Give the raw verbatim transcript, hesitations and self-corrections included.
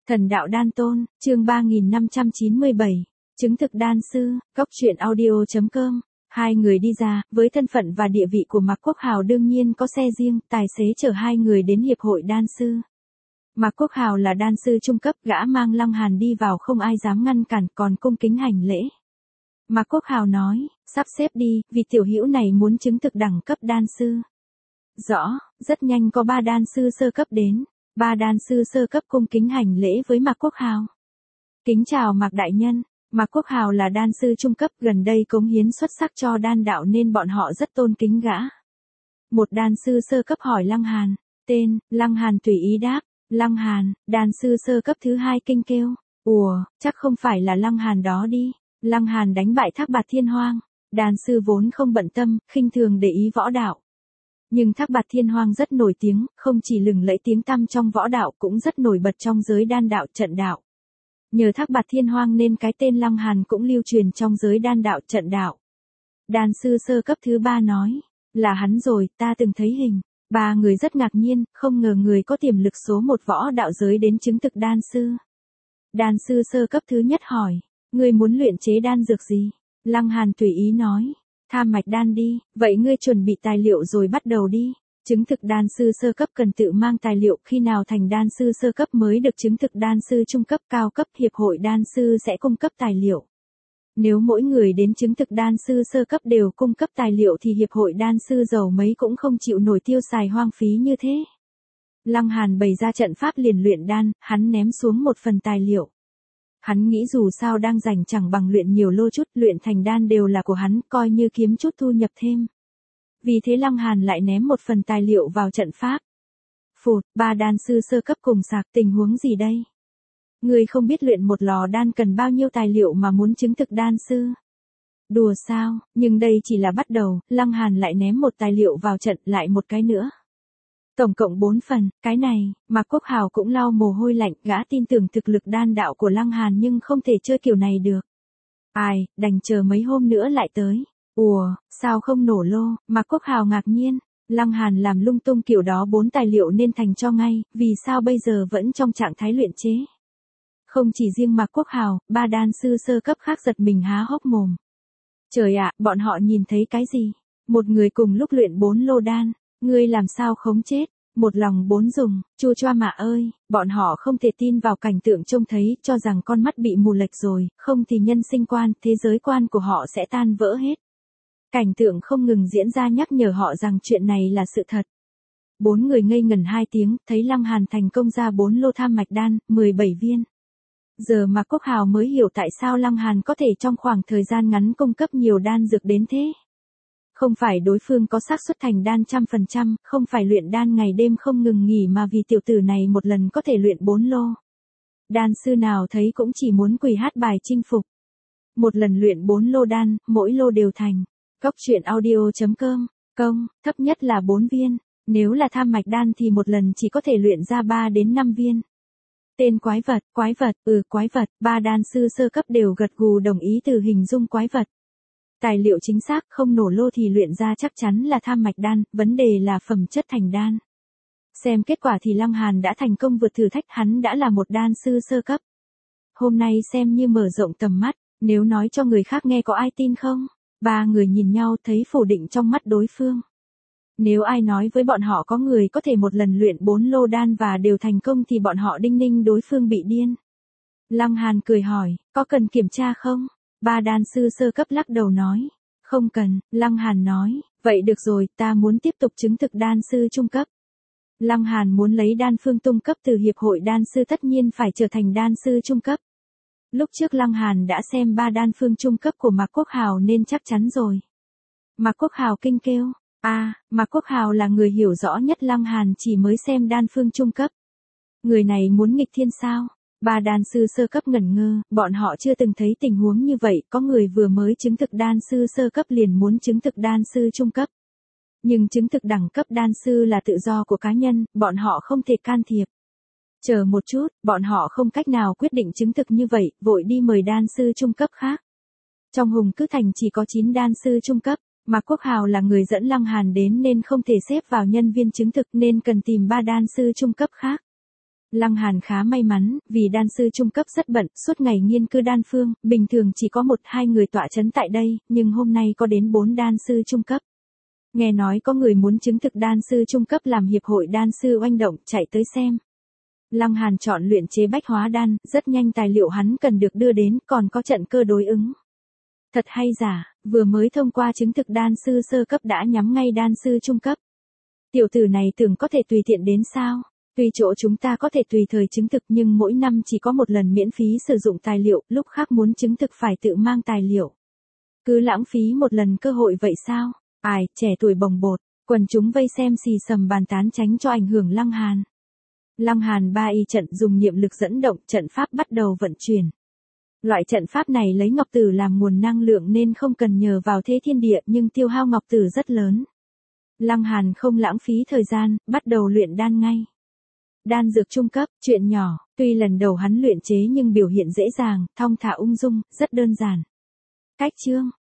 Thần đạo đan tôn, chương ba nghìn năm trăm chín mươi bảy, chứng thực đan sư, góc truyện audio chấm com. Hai người đi ra, với thân phận và địa vị của Mạc Quốc Hào đương nhiên có xe riêng, tài xế chở hai người đến hiệp hội đan sư. Mạc Quốc Hào là đan sư trung cấp, gã mang Lăng Hàn đi vào không ai dám ngăn cản, còn cung kính hành lễ. Mạc Quốc Hào nói, sắp xếp đi, vì tiểu hữu này muốn chứng thực đẳng cấp đan sư. Rõ, rất nhanh có ba đan sư sơ cấp đến. Ba đan sư sơ cấp cung kính hành lễ với Mạc Quốc Hào. Kính chào Mạc đại nhân, Mạc Quốc Hào là đan sư trung cấp, gần đây cống hiến xuất sắc cho đan đạo nên bọn họ rất tôn kính gã. Một đan sư sơ cấp hỏi Lăng Hàn, tên, Lăng Hàn tùy ý đáp, Lăng Hàn, đan sư sơ cấp thứ hai kinh kêu, ủa, chắc không phải là Lăng Hàn đó đi. Lăng Hàn đánh bại Thác Bạt Thiên Hoang, đan sư vốn không bận tâm, khinh thường để ý võ đạo. Nhưng Thác Bạt Thiên Hoang rất nổi tiếng, không chỉ lừng lẫy tiếng tăm trong võ đạo cũng rất nổi bật trong giới đan đạo trận đạo. Nhờ Thác Bạt Thiên Hoang nên cái tên Lăng Hàn cũng lưu truyền trong giới đan đạo trận đạo. Đan sư sơ cấp thứ ba nói, là hắn rồi, ta từng thấy hình. Ba người rất ngạc nhiên, không ngờ người có tiềm lực số một võ đạo giới đến chứng thực đan sư. Đan sư sơ cấp thứ nhất hỏi, ngươi muốn luyện chế đan dược gì? Lăng Hàn tùy ý nói, tham mạch đan đi, vậy ngươi chuẩn bị tài liệu rồi bắt đầu đi. Chứng thực đan sư sơ cấp cần tự mang tài liệu, khi nào thành đan sư sơ cấp mới được chứng thực đan sư trung cấp cao cấp, hiệp hội đan sư sẽ cung cấp tài liệu. Nếu mỗi người đến chứng thực đan sư sơ cấp đều cung cấp tài liệu thì hiệp hội đan sư giàu mấy cũng không chịu nổi tiêu xài hoang phí như thế. Lăng Hàn bày ra trận pháp liền luyện đan, hắn ném xuống một phần tài liệu. Hắn nghĩ dù sao đang rảnh chẳng bằng luyện nhiều lô chút, luyện thành đan đều là của hắn, coi như kiếm chút thu nhập thêm. Vì thế Lăng Hàn lại ném một phần tài liệu vào trận pháp. Phụt, ba đan sư sơ cấp cùng sạc, tình huống gì đây? Người không biết luyện một lò đan cần bao nhiêu tài liệu mà muốn chứng thực đan sư? Đùa sao, nhưng đây chỉ là bắt đầu, Lăng Hàn lại ném một tài liệu vào trận, lại một cái nữa. Tổng cộng bốn phần, cái này, Mạc Quốc Hào cũng lau mồ hôi lạnh, gã tin tưởng thực lực đan đạo của Lăng Hàn nhưng không thể chơi kiểu này được. Ai, đành chờ mấy hôm nữa lại tới. Ủa, sao không nổ lô? Mạc Quốc Hào ngạc nhiên, Lăng Hàn làm lung tung kiểu đó bốn tài liệu nên thành cho ngay, vì sao bây giờ vẫn trong trạng thái luyện chế? Không chỉ riêng Mạc Quốc Hào, ba đan sư sơ cấp khác giật mình há hốc mồm. Trời ạ, bọn họ nhìn thấy cái gì? Một người cùng lúc luyện bốn lô đan, ngươi làm sao khống chết? Một lòng bốn dùng, chua choa mà ơi, bọn họ không thể tin vào cảnh tượng trông thấy, cho rằng con mắt bị mù lệch rồi, không thì nhân sinh quan, thế giới quan của họ sẽ tan vỡ hết. Cảnh tượng không ngừng diễn ra nhắc nhở họ rằng chuyện này là sự thật. Bốn người ngây ngẩn hai tiếng, thấy Lăng Hàn thành công ra bốn lô tham mạch đan, mười bảy viên. Giờ mà Quốc Hào mới hiểu tại sao Lăng Hàn có thể trong khoảng thời gian ngắn cung cấp nhiều đan dược đến thế. Không phải đối phương có xác suất thành đan trăm phần trăm, không phải luyện đan ngày đêm không ngừng nghỉ mà vì tiểu tử này một lần có thể luyện bốn lô. Đan sư nào thấy cũng chỉ muốn quỳ hát bài chinh phục. Một lần luyện bốn lô đan, mỗi lô đều thành. Góc truyện audio chấm com, công, thấp nhất là bốn viên. Nếu là tham mạch đan thì một lần chỉ có thể luyện ra ba đến năm viên. Tên quái vật, quái vật, ừ quái vật, ba đan sư sơ cấp đều gật gù đồng ý từ hình dung quái vật. Tài liệu chính xác, không nổ lô thì luyện ra chắc chắn là tham mạch đan, vấn đề là phẩm chất thành đan. Xem kết quả thì Lăng Hàn đã thành công vượt thử thách, hắn đã là một đan sư sơ cấp. Hôm nay xem như mở rộng tầm mắt, nếu nói cho người khác nghe có ai tin không? Ba người nhìn nhau thấy phủ định trong mắt đối phương. Nếu ai nói với bọn họ có người có thể một lần luyện bốn lô đan và đều thành công thì bọn họ đinh ninh đối phương bị điên. Lăng Hàn cười hỏi, có cần kiểm tra không? Ba đan sư sơ cấp lắc đầu nói, không cần. Lăng Hàn nói, vậy được rồi, ta muốn tiếp tục chứng thực đan sư trung cấp. Lăng Hàn muốn lấy đan phương tung cấp từ hiệp hội đan sư tất nhiên phải trở thành đan sư trung cấp. Lúc trước Lăng Hàn đã xem ba đan phương trung cấp của Mạc Quốc Hào nên chắc chắn rồi. Mạc Quốc Hào kinh kêu, a, à, Mạc Quốc Hào là người hiểu rõ nhất, Lăng Hàn chỉ mới xem đan phương trung cấp. Người này muốn nghịch thiên sao? Ba đan sư sơ cấp ngẩn ngơ, bọn họ chưa từng thấy tình huống như vậy, có người vừa mới chứng thực đan sư sơ cấp liền muốn chứng thực đan sư trung cấp. Nhưng chứng thực đẳng cấp đan sư là tự do của cá nhân, bọn họ không thể can thiệp. Chờ một chút, bọn họ không cách nào quyết định chứng thực như vậy, vội đi mời đan sư trung cấp khác. Trong Hùng Cứ Thành chỉ có chín đan sư trung cấp, Mạc Quốc Hào là người dẫn Lăng Hàn đến nên không thể xếp vào nhân viên chứng thực nên cần tìm ba đan sư trung cấp khác. Lăng Hàn khá may mắn, vì đan sư trung cấp rất bận, suốt ngày nghiên cứu đan phương, bình thường chỉ có một hai người tọa chấn tại đây, nhưng hôm nay có đến bốn đan sư trung cấp. Nghe nói có người muốn chứng thực đan sư trung cấp làm hiệp hội đan sư oanh động, chạy tới xem. Lăng Hàn chọn luyện chế bách hóa đan, rất nhanh tài liệu hắn cần được đưa đến, còn có trận cơ đối ứng. Thật hay giả, vừa mới thông qua chứng thực đan sư sơ cấp đã nhắm ngay đan sư trung cấp. Tiểu tử này tưởng có thể tùy tiện đến sao? Tuy chỗ chúng ta có thể tùy thời chứng thực nhưng mỗi năm chỉ có một lần miễn phí sử dụng tài liệu, lúc khác muốn chứng thực phải tự mang tài liệu. Cứ lãng phí một lần cơ hội vậy sao? Ai, trẻ tuổi bồng bột, quần chúng vây xem xì xầm bàn tán tránh cho ảnh hưởng Lăng Hàn. Lăng Hàn ba y trận dùng niệm lực dẫn động, trận pháp bắt đầu vận chuyển. Loại trận pháp này lấy ngọc tử làm nguồn năng lượng nên không cần nhờ vào thế thiên địa nhưng tiêu hao ngọc tử rất lớn. Lăng Hàn không lãng phí thời gian, bắt đầu luyện đan ngay. Đan dược trung cấp, chuyện nhỏ, tuy lần đầu hắn luyện chế nhưng biểu hiện dễ dàng, thong thả ung dung, rất đơn giản. Cách chương,